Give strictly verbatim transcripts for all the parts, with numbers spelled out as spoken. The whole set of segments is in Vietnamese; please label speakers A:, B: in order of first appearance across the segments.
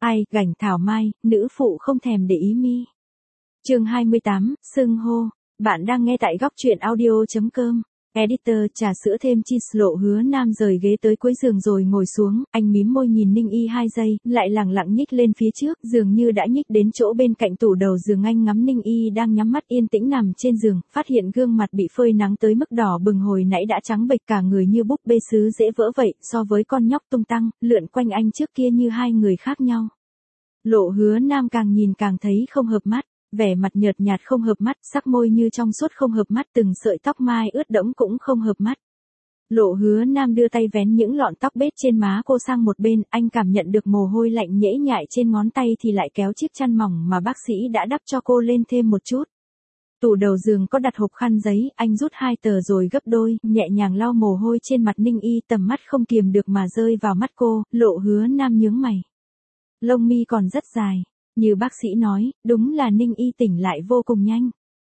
A: Ai, gảnh thảo mai, nữ phụ không thèm để ý mi. Chương hai mươi tám, xưng hô. Bạn đang nghe tại góc truyện audio chấm com. Editor, trà sữa thêm cheese. Lộ Hứa Nam rời ghế tới cuối giường rồi ngồi xuống, anh mím môi nhìn Ninh Y hai giây, lại lẳng lặng nhích lên phía trước, dường như đã nhích đến chỗ bên cạnh tủ đầu giường. Anh ngắm Ninh Y đang nhắm mắt yên tĩnh nằm trên giường, phát hiện gương mặt bị phơi nắng tới mức đỏ bừng hồi nãy đã trắng bệch, cả người như búp bê sứ dễ vỡ vậy, so với con nhóc tung tăng, lượn quanh anh trước kia như hai người khác nhau. Lộ Hứa Nam càng nhìn càng thấy không hợp mắt. Vẻ mặt nhợt nhạt không hợp mắt, sắc môi như trong suốt không hợp mắt, từng sợi tóc mai ướt đẫm cũng không hợp mắt. Lộ Hứa Nam đưa tay vén những lọn tóc bết trên má cô sang một bên, anh cảm nhận được mồ hôi lạnh nhễ nhại trên ngón tay thì lại kéo chiếc chăn mỏng mà bác sĩ đã đắp cho cô lên thêm một chút. Tủ đầu giường có đặt hộp khăn giấy, anh rút hai tờ rồi gấp đôi, nhẹ nhàng lau mồ hôi trên mặt Ninh Y, tầm mắt không kiềm được mà rơi vào mắt cô. Lộ Hứa Nam nhướng mày. Lông mi còn rất dài. Như bác sĩ nói, đúng là Ninh Y tỉnh lại vô cùng nhanh.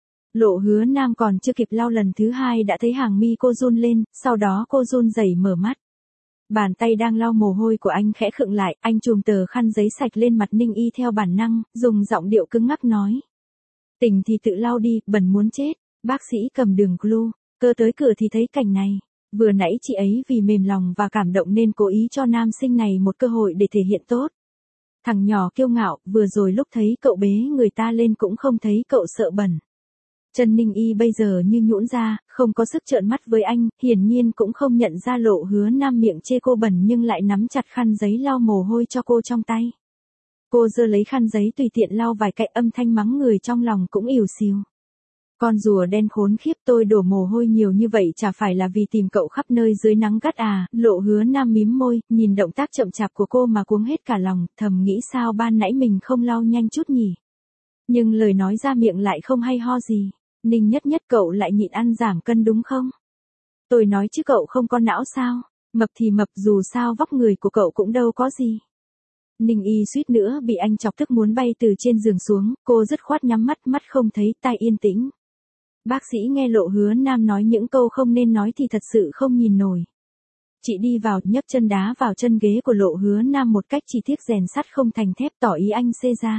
A: Lộ Hứa Nam còn chưa kịp lau lần thứ hai đã thấy hàng mi cô run lên, sau đó cô run rẩy mở mắt. Bàn tay đang lau mồ hôi của anh khẽ khựng lại, anh chùm tờ khăn giấy sạch lên mặt Ninh Y theo bản năng, dùng giọng điệu cứng ngắc nói. Tỉnh thì tự lau đi, bẩn muốn chết. Bác sĩ cầm đường glue, cơ tới cửa thì thấy cảnh này. Vừa nãy chị ấy vì mềm lòng và cảm động nên cố ý cho nam sinh này một cơ hội để thể hiện tốt. Thằng nhỏ kiêu ngạo, vừa rồi lúc thấy cậu bế người ta lên cũng không thấy cậu sợ bẩn. Chân Ninh Y bây giờ như nhũn ra, không có sức trợn mắt với anh, hiển nhiên cũng không nhận ra Lộ Hứa Nam miệng chê cô bẩn nhưng lại nắm chặt khăn giấy lau mồ hôi cho cô trong tay. Cô giơ lấy khăn giấy tùy tiện lau vài cạnh, âm thanh mắng người trong lòng cũng ỉu xìu. Con rùa đen khốn khiếp, tôi đổ mồ hôi nhiều như vậy chả phải là vì tìm cậu khắp nơi dưới nắng gắt à. Lộ Hứa Nam mím môi, nhìn động tác chậm chạp của cô mà cuống hết cả lòng, thầm nghĩ sao ban nãy mình không lau nhanh chút nhỉ. Nhưng lời nói ra miệng lại không hay ho gì. Ninh Nhất Nhất, cậu lại nhịn ăn giảm cân đúng không? Tôi nói chứ cậu không có não sao? Mập thì mập, dù sao vóc người của cậu cũng đâu có gì. Ninh Y suýt nữa bị anh chọc tức muốn bay từ trên giường xuống, cô dứt khoát nhắm mắt, mắt không thấy, tai yên tĩnh. Bác sĩ nghe Lộ Hứa Nam nói những câu không nên nói thì thật sự không nhìn nổi. Chị đi vào, nhấc chân đá vào chân ghế của Lộ Hứa Nam một cách chỉ tiếc rèn sắt không thành thép, tỏ ý anh xê ra.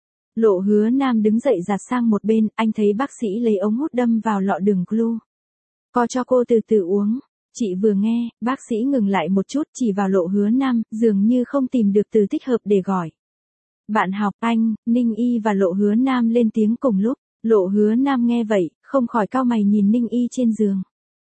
A: Lộ Hứa Nam đứng dậy giạt sang một bên, anh thấy bác sĩ lấy ống hút đâm vào lọ đường glue. Co cho cô từ từ uống. Chị vừa nghe, bác sĩ ngừng lại một chút, chỉ vào Lộ Hứa Nam, dường như không tìm được từ thích hợp để gọi. Bạn học, anh. Ninh Y và Lộ Hứa Nam lên tiếng cùng lúc. Lộ Hứa Nam nghe vậy, không khỏi cau mày nhìn Ninh Y trên giường.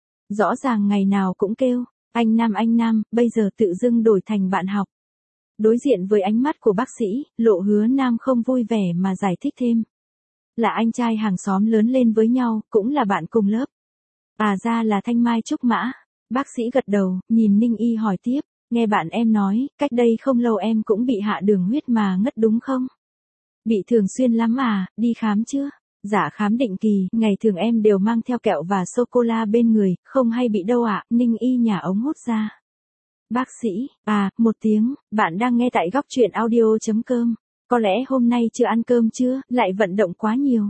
A: Rõ ràng ngày nào cũng kêu, anh Nam anh Nam, bây giờ tự dưng đổi thành bạn học. Đối diện với ánh mắt của bác sĩ, Lộ Hứa Nam không vui vẻ mà giải thích thêm. Là anh trai hàng xóm lớn lên với nhau, cũng là bạn cùng lớp. À ra là Thanh Mai Trúc Mã. Bác sĩ gật đầu, nhìn Ninh Y hỏi tiếp, nghe bạn em nói, cách đây không lâu em cũng bị hạ đường huyết mà ngất đúng không? Bị thường xuyên lắm à, đi khám chưa? Dạ khám định kỳ, ngày thường em đều mang theo kẹo và sô-cô-la bên người, không hay bị đâu ạ. Ninh Y nhả ống hút ra. Bác sĩ, à, một tiếng, bạn đang nghe tại góc truyện audio chấm com. Có lẽ hôm nay chưa ăn cơm chưa, lại vận động quá nhiều.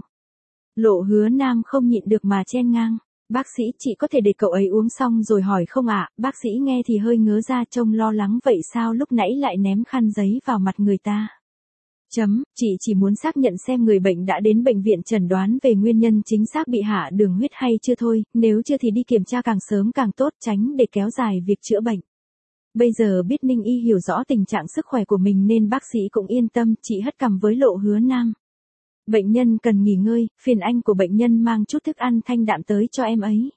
A: Lộ Hứa Nam không nhịn được mà chen ngang. Bác sĩ, chị có thể để cậu ấy uống xong rồi hỏi không ạ? Bác sĩ nghe thì hơi ngớ ra, trông lo lắng vậy sao lúc nãy lại ném khăn giấy vào mặt người ta. Chấm, chị chỉ muốn xác nhận xem người bệnh đã đến bệnh viện chẩn đoán về nguyên nhân chính xác bị hạ đường huyết hay chưa thôi, nếu chưa thì đi kiểm tra càng sớm càng tốt, tránh để kéo dài việc chữa bệnh. Bây giờ biết Ninh Y hiểu rõ tình trạng sức khỏe của mình nên bác sĩ cũng yên tâm, chị hất cằm với Lộ Hứa Nam. Bệnh nhân cần nghỉ ngơi, phiền anh của bệnh nhân mang chút thức ăn thanh đạm tới cho em ấy.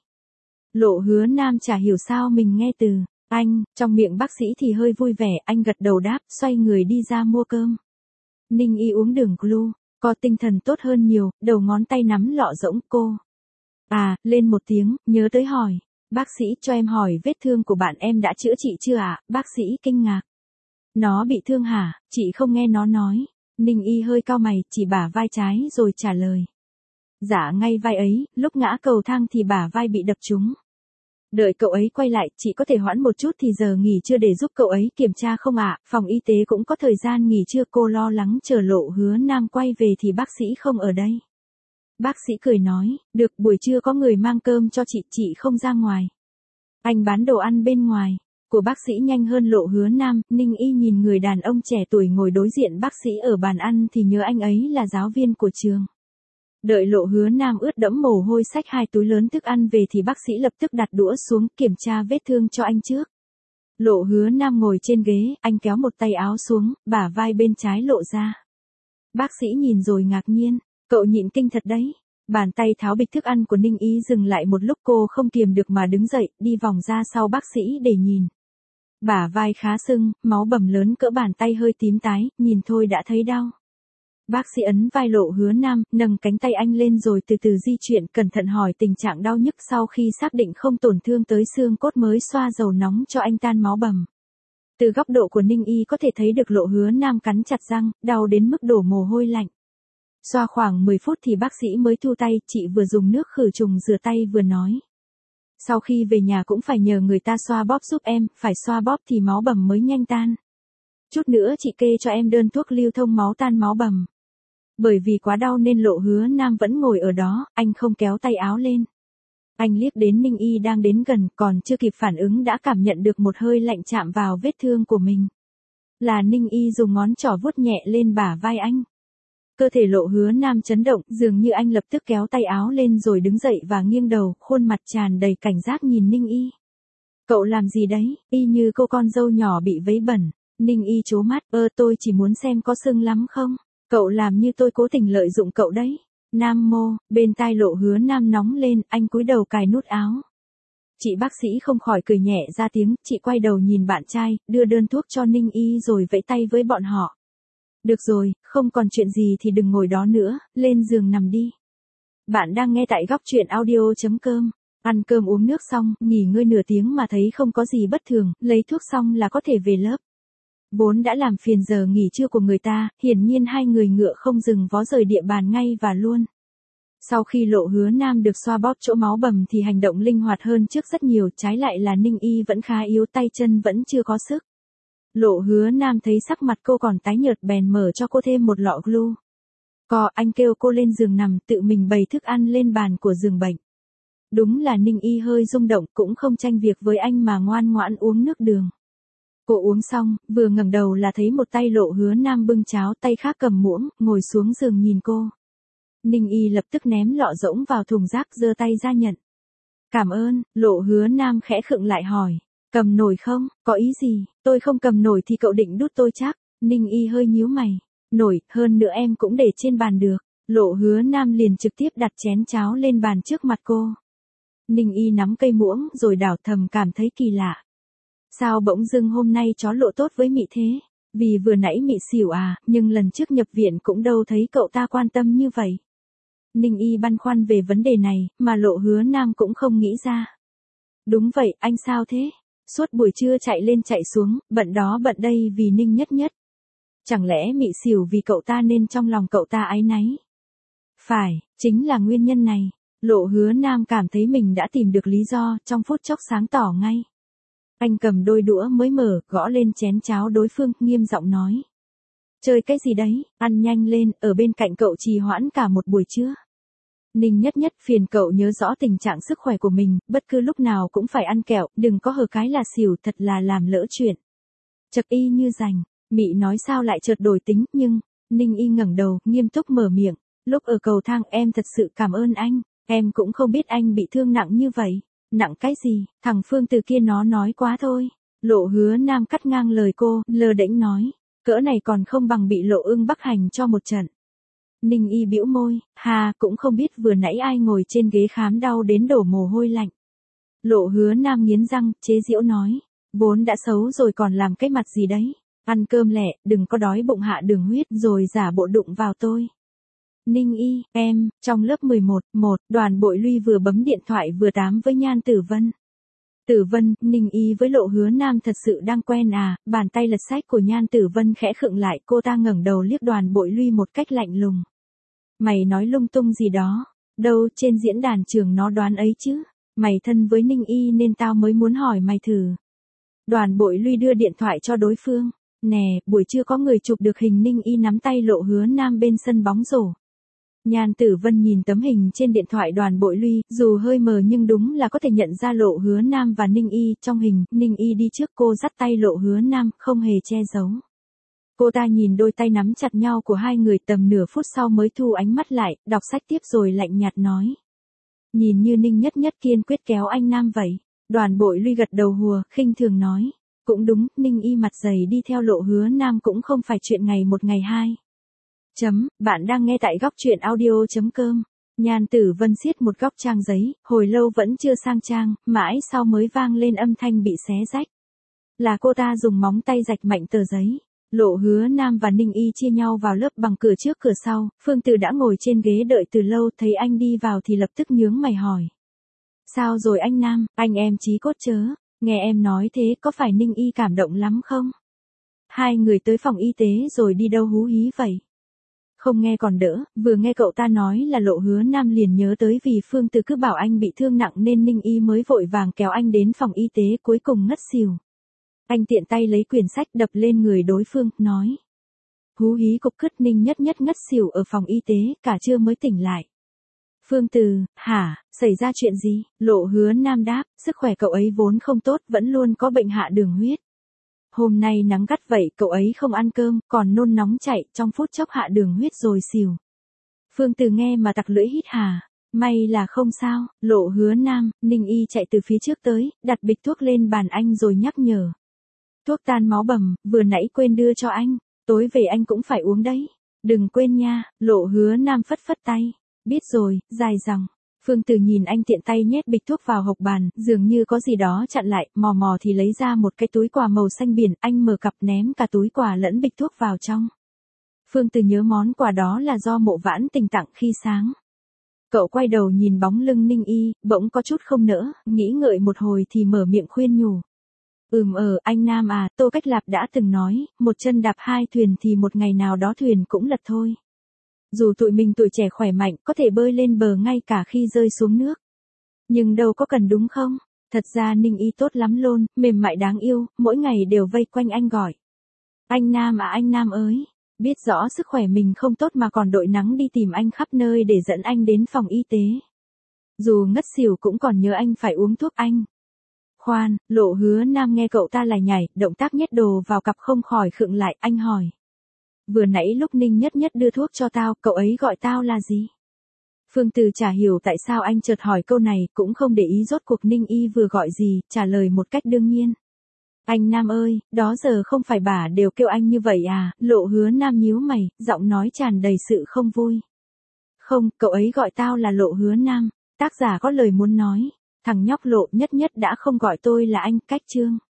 A: Lộ Hứa Nam chả hiểu sao mình nghe từ anh, trong miệng bác sĩ thì hơi vui vẻ, anh gật đầu đáp, xoay người đi ra mua cơm. Ninh Y uống đường glue, có tinh thần tốt hơn nhiều, đầu ngón tay nắm lọ rỗng cô. À, lên một tiếng, nhớ tới hỏi. Bác sĩ, cho em hỏi vết thương của bạn em đã chữa trị chưa ạ? À? Bác sĩ kinh ngạc. Nó bị thương hả? Chị không nghe nó nói. Ninh Y hơi cau mày, chỉ bả vai trái rồi trả lời. Dạ ngay vai ấy, lúc ngã cầu thang thì bả vai bị đập trúng. Đợi cậu ấy quay lại, chị có thể hoãn một chút thì giờ nghỉ trưa để giúp cậu ấy kiểm tra không ạ? À? Phòng y tế cũng có thời gian nghỉ trưa, cô lo lắng chờ Lộ Hứa Nam quay về thì bác sĩ không ở đây. Bác sĩ cười nói, được, buổi trưa có người mang cơm cho chị, chị không ra ngoài. Anh bán đồ ăn bên ngoài. của bác sĩ nhanh hơn Lộ Hứa Nam, Ninh Y nhìn người đàn ông trẻ tuổi ngồi đối diện bác sĩ ở bàn ăn thì nhớ anh ấy là giáo viên của trường. Đợi Lộ Hứa Nam ướt đẫm mồ hôi xách hai túi lớn thức ăn về thì bác sĩ lập tức đặt đũa xuống kiểm tra vết thương cho anh trước. Lộ Hứa Nam ngồi trên ghế, anh kéo một tay áo xuống, bả vai bên trái lộ ra. Bác sĩ nhìn rồi ngạc nhiên, cậu nhịn kinh thật đấy. Bàn tay tháo bịch thức ăn của Ninh Y dừng lại một lúc, cô không kiềm được mà đứng dậy, đi vòng ra sau bác sĩ để nhìn. Bả vai khá sưng, máu bầm lớn cỡ bàn tay hơi tím tái, nhìn thôi đã thấy đau. Bác sĩ ấn vai Lộ Hứa Nam, nâng cánh tay anh lên rồi từ từ di chuyển, cẩn thận hỏi tình trạng đau nhức, sau khi xác định không tổn thương tới xương cốt mới xoa dầu nóng cho anh tan máu bầm. Từ góc độ của Ninh Y có thể thấy được Lộ Hứa Nam cắn chặt răng, đau đến mức đổ mồ hôi lạnh. Xoa khoảng mười phút thì bác sĩ mới thu tay, chị vừa dùng nước khử trùng rửa tay vừa nói. Sau khi về nhà cũng phải nhờ người ta xoa bóp giúp em, phải xoa bóp thì máu bầm mới nhanh tan. Chút nữa chị kê cho em đơn thuốc lưu thông máu tan máu bầm. Bởi vì quá đau nên Lộ Hứa Nam vẫn ngồi ở đó, anh không kéo tay áo lên. Anh liếc đến Ninh Y đang đến gần, còn chưa kịp phản ứng đã cảm nhận được một hơi lạnh chạm vào vết thương của mình. Là Ninh Y dùng ngón trỏ vuốt nhẹ lên bả vai anh. Cơ thể Lộ Hứa Nam chấn động, dường như anh lập tức kéo tay áo lên rồi đứng dậy và nghiêng đầu, khuôn mặt tràn đầy cảnh giác nhìn Ninh Y. Cậu làm gì đấy, y như cô con dâu nhỏ bị vấy bẩn. Ninh Y trố mắt, ơ tôi chỉ muốn xem có sưng lắm không, cậu làm như tôi cố tình lợi dụng cậu đấy. Nam mô, bên tai Lộ Hứa Nam nóng lên, anh cúi đầu cài nút áo. Chị bác sĩ không khỏi cười nhẹ ra tiếng, chị quay đầu nhìn bạn trai, đưa đơn thuốc cho Ninh Y rồi vẫy tay với bọn họ. Được rồi, không còn chuyện gì thì đừng ngồi đó nữa, lên giường nằm đi. Bạn đang nghe tại góc truyện audio chấm com. Ăn cơm uống nước xong, nghỉ ngơi nửa tiếng mà thấy không có gì bất thường, lấy thuốc xong là có thể về lớp. Vốn đã làm phiền giờ nghỉ trưa của người ta, hiển nhiên hai người ngựa không dừng vó rời địa bàn ngay và luôn. Sau khi Lộ Hứa Nam được xoa bóp chỗ máu bầm thì hành động linh hoạt hơn trước rất nhiều, trái lại là Ninh Y vẫn khá yếu, tay chân vẫn chưa có sức. Lộ Hứa Nam thấy sắc mặt cô còn tái nhợt bèn mở cho cô thêm một lọ glu. Co, anh kêu cô lên giường nằm, tự mình bày thức ăn lên bàn của giường bệnh. Đúng là Ninh Y hơi rung động, cũng không tranh việc với anh mà ngoan ngoãn uống nước đường. Cô uống xong, vừa ngẩng đầu là thấy một tay Lộ Hứa Nam bưng cháo, tay khác cầm muỗng, ngồi xuống giường nhìn cô. Ninh Y lập tức ném lọ rỗng vào thùng rác, giơ tay ra nhận. Cảm ơn. Lộ Hứa Nam khẽ khựng lại hỏi. Cầm nổi không, có ý gì, tôi không cầm nổi thì cậu định đút tôi chắc. Ninh Y hơi nhíu mày. Nổi, hơn nữa em cũng để trên bàn được. Lộ Hứa Nam liền trực tiếp đặt chén cháo lên bàn trước mặt cô. Ninh Y nắm cây muỗng rồi đảo, thầm cảm thấy kỳ lạ. Sao bỗng dưng hôm nay chó Lộ tốt với Mị thế? Vì vừa nãy Mị xỉu à, nhưng lần trước nhập viện cũng đâu thấy cậu ta quan tâm như vậy. Ninh Y băn khoăn về vấn đề này, mà Lộ Hứa Nam cũng không nghĩ ra. Đúng vậy, anh sao thế? Suốt buổi trưa chạy lên chạy xuống, bận đó bận đây vì Ninh Nhất Nhất. Chẳng lẽ Mị xỉu vì cậu ta nên trong lòng cậu ta áy náy? Phải, chính là nguyên nhân này. Lộ Hứa Nam cảm thấy mình đã tìm được lý do, trong phút chốc sáng tỏ ngay. Anh cầm đôi đũa mới mở, gõ lên chén cháo đối phương, nghiêm giọng nói. Chơi cái gì đấy, ăn nhanh lên, ở bên cạnh cậu trì hoãn cả một buổi trưa. Ninh Nhất Nhất, phiền cậu nhớ rõ tình trạng sức khỏe của mình, bất cứ lúc nào cũng phải ăn kẹo, đừng có hờ cái là xỉu, thật là làm lỡ chuyện. Chật y như rành, Mị nói sao lại chợt đổi tính, nhưng, Ninh Y ngẩng đầu, nghiêm túc mở miệng, lúc ở cầu thang em thật sự cảm ơn anh, em cũng không biết anh bị thương nặng như vậy. Nặng cái gì, thằng Phương từ kia nó nói quá thôi. Lộ Hứa Nam cắt ngang lời cô, lơ đễnh nói, cỡ này còn không bằng bị Lộ Ưng bắc hành cho một trận. Ninh Y bĩu môi, hà, cũng không biết vừa nãy ai ngồi trên ghế khám đau đến đổ mồ hôi lạnh. Lộ Hứa Nam nghiến răng, chế giễu nói, vốn đã xấu rồi còn làm cái mặt gì đấy, ăn cơm lẹ, đừng có đói bụng hạ đường huyết rồi giả bộ đụng vào tôi. Ninh Y, em, trong lớp mười một, một, Đoàn Bội Luy vừa bấm điện thoại vừa tám với Nhan Tử Vân. Tử Vân, Ninh Y với Lộ Hứa Nam thật sự đang quen à, bàn tay lật sách của Nhan Tử Vân khẽ khựng lại, cô ta ngẩng đầu liếc Đoàn Bội Luy một cách lạnh lùng. Mày nói lung tung gì đó, đâu trên diễn đàn trường nó đoán ấy chứ, mày thân với Ninh Y nên tao mới muốn hỏi mày thử. Đoàn Bội Luy đưa điện thoại cho đối phương, nè, buổi trưa có người chụp được hình Ninh Y nắm tay Lộ Hứa Nam bên sân bóng rổ. Nhan Tử Vân nhìn tấm hình trên điện thoại Đoàn Bội Luy, dù hơi mờ nhưng đúng là có thể nhận ra Lộ Hứa Nam và Ninh Y. Trong hình, Ninh Y đi trước cô dắt tay Lộ Hứa Nam, không hề che giấu. Cô ta nhìn đôi tay nắm chặt nhau của hai người tầm nửa phút sau mới thu ánh mắt lại, đọc sách tiếp rồi lạnh nhạt nói. Nhìn như Ninh Nhất Nhất kiên quyết kéo anh Nam vậy. Đoàn Bội Luy gật đầu hùa, khinh thường nói. Cũng đúng, Ninh Y mặt dày đi theo Lộ Hứa Nam cũng không phải chuyện ngày một ngày hai. Chấm, bạn đang nghe tại góc truyện audio.com. Nhan Tử Vân siết một góc trang giấy, hồi lâu vẫn chưa sang trang, mãi sau mới vang lên âm thanh bị xé rách. Là cô ta dùng móng tay rạch mạnh tờ giấy. Lộ Hứa Nam và Ninh Y chia nhau vào lớp bằng cửa trước cửa sau, Phương Từ đã ngồi trên ghế đợi từ lâu, thấy anh đi vào thì lập tức nhướng mày hỏi. Sao rồi anh Nam, anh em chí cốt chớ, nghe em nói thế có phải Ninh Y cảm động lắm không? Hai người tới phòng y tế rồi đi đâu hú hí vậy? Không nghe còn đỡ, vừa nghe cậu ta nói là Lộ Hứa Nam liền nhớ tới vì Phương Từ cứ bảo anh bị thương nặng nên Ninh Y mới vội vàng kéo anh đến phòng y tế cuối cùng ngất xỉu. Anh tiện tay lấy quyển sách đập lên người đối phương, nói. Hú hí cục cứt Ninh Nhất Nhất ngất xỉu ở phòng y tế, cả trưa mới tỉnh lại. Phương Từ, hả, xảy ra chuyện gì? Lộ Hứa Nam đáp, sức khỏe cậu ấy vốn không tốt, vẫn luôn có bệnh hạ đường huyết. Hôm nay nắng gắt vậy, cậu ấy không ăn cơm, còn nôn nóng chạy, trong phút chốc hạ đường huyết rồi xỉu. Phương Từ nghe mà tặc lưỡi hít hà. May là không sao, Lộ Hứa Nam, Ninh Y chạy từ phía trước tới, đặt bịch thuốc lên bàn anh rồi nhắc nhở. Thuốc tan máu bầm, vừa nãy quên đưa cho anh, tối về anh cũng phải uống đấy. Đừng quên nha, Lộ Hứa Nam phất phất tay. Biết rồi, dài dòng. Phương Từ nhìn anh tiện tay nhét bịch thuốc vào hộc bàn, dường như có gì đó chặn lại, mò mò thì lấy ra một cái túi quà màu xanh biển, anh mở cặp ném cả túi quà lẫn bịch thuốc vào trong. Phương Từ nhớ món quà đó là do Mộ Vãn Tình tặng khi sáng. Cậu quay đầu nhìn bóng lưng Ninh Y, bỗng có chút không nỡ, nghĩ ngợi một hồi thì mở miệng khuyên nhủ. Ừm ờ, anh Nam à, Tô Cách Lạp đã từng nói, một chân đạp hai thuyền thì một ngày nào đó thuyền cũng lật thôi. Dù tụi mình tuổi trẻ khỏe mạnh, có thể bơi lên bờ ngay cả khi rơi xuống nước. Nhưng đâu có cần đúng không? Thật ra Ninh Y tốt lắm luôn, mềm mại đáng yêu, mỗi ngày đều vây quanh anh gọi. Anh Nam à anh Nam ơi, biết rõ sức khỏe mình không tốt mà còn đội nắng đi tìm anh khắp nơi để dẫn anh đến phòng y tế. Dù ngất xỉu cũng còn nhớ anh phải uống thuốc anh. Khoan, Lộ Hứa Nam nghe cậu ta lải nhải, động tác nhét đồ vào cặp không khỏi khựng lại, anh hỏi. Vừa nãy lúc Ninh Nhất Nhất đưa thuốc cho tao, cậu ấy gọi tao là gì? Phương Từ chả hiểu tại sao anh chợt hỏi câu này, cũng không để ý rốt cuộc Ninh Y vừa gọi gì, trả lời một cách đương nhiên. Anh Nam ơi, đó giờ không phải bà đều kêu anh như vậy à? Lộ Hứa Nam nhíu mày, giọng nói tràn đầy sự không vui. Không, cậu ấy gọi tao là Lộ Hứa Nam, tác giả có lời muốn nói. Thằng nhóc Lộ Nhất Nhất đã không gọi tôi là anh, cách chương.